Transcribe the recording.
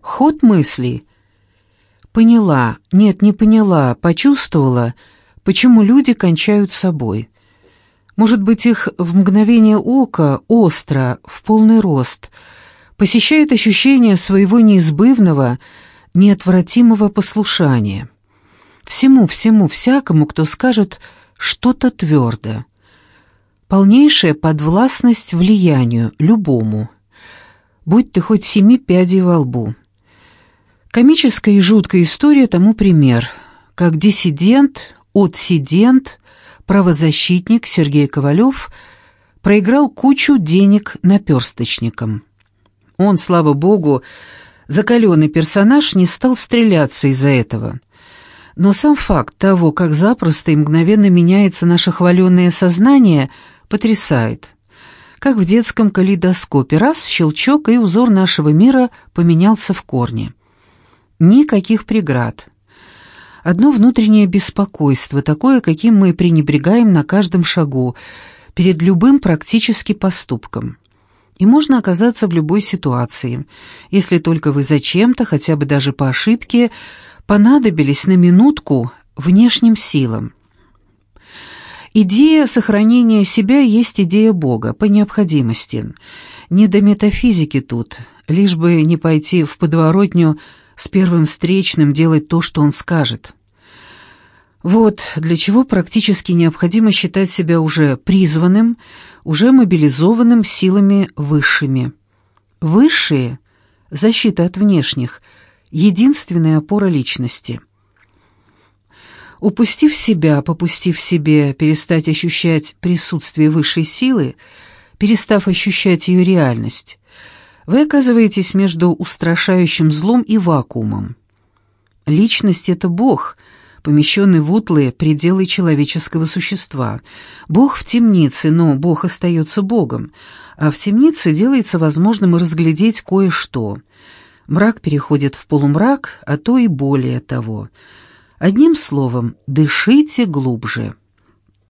Ход мыслей. Поняла, нет, не поняла, почувствовала, почему люди кончают собой. Может быть, их в мгновение ока, остро, в полный рост, посещает ощущение своего неизбывного, неотвратимого послушания. Всему, всякому, кто скажет что-то твердо. Полнейшая подвластность влиянию, любому. Будь ты хоть 7 пядей во лбу. Комическая и жуткая история тому пример, как диссидент, отсидент, правозащитник Сергей Ковалев проиграл кучу денег наперсточникам. Он, слава богу, закаленный персонаж, не стал стреляться из-за этого. Но сам факт того, как запросто и мгновенно меняется наше хваленное сознание, потрясает. Как в детском калейдоскопе, раз, щелчок, и узор нашего мира поменялся в корне. Никаких преград. Одно внутреннее беспокойство, такое, каким мы пренебрегаем на каждом шагу, перед любым практически поступком. И можно оказаться в любой ситуации, если только вы зачем-то, хотя бы даже по ошибке, понадобились на минутку внешним силам. Идея сохранения себя есть идея Бога, по необходимости. Не до метафизики тут, лишь бы не пойти в подворотню с первым встречным делать то, что он скажет. Вот для чего практически необходимо считать себя уже призванным, уже мобилизованным силами высшими. Высшие – защита от внешних, единственная опора личности. Упустив себя, попустив себе перестать ощущать присутствие высшей силы, перестав ощущать ее реальность, вы оказываетесь между устрашающим злом и вакуумом. Личность — это Бог, помещенный в утлые пределы человеческого существа. Бог в темнице, но Бог остается Богом, а в темнице делается возможным разглядеть кое-что. Мрак переходит в полумрак, а то и более того. Одним словом, дышите глубже.